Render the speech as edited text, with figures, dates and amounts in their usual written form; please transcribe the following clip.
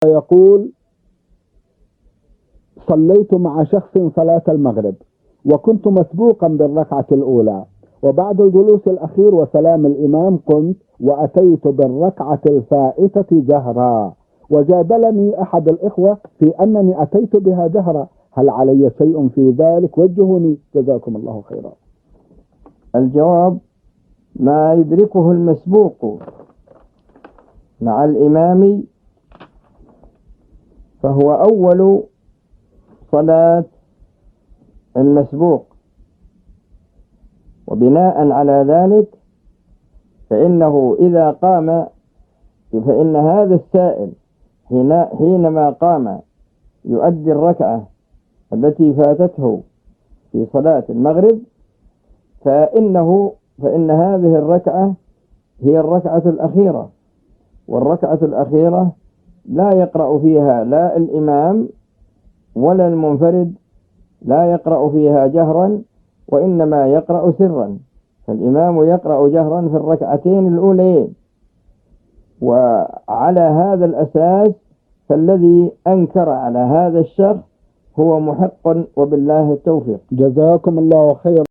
يقول: صليت مع شخص صلاة المغرب وكنت مسبوقا بالركعة الأولى، وبعد الجلوس الأخير وسلام الإمام قمت وأتيت بالركعة الفائتة جهرا، وجادلني أحد الإخوة في أنني أتيت بها جهرا، هل علي شيء في ذلك؟ وجهوني جزاكم الله خيرا. الجواب: ما يدركه المسبوق مع الإمام فهو أول صلاة المسبوق، وبناء على ذلك فإنه إذا قام، فإن هذا السائل حينما قام يؤدي الركعة التي فاتته في صلاة المغرب، فإن هذه الركعة هي الركعة الأخيرة، والركعة الأخيرة لا يقرأ فيها لا الإمام ولا المنفرد، لا يقرأ فيها جهرا، وإنما يقرأ سرا، فالإمام يقرأ جهرا في الركعتين الأولين. وعلى هذا الأساس فالذي أنكر على هذا الشخص هو محق، وبالله التوفيق. جزاكم الله خيرا.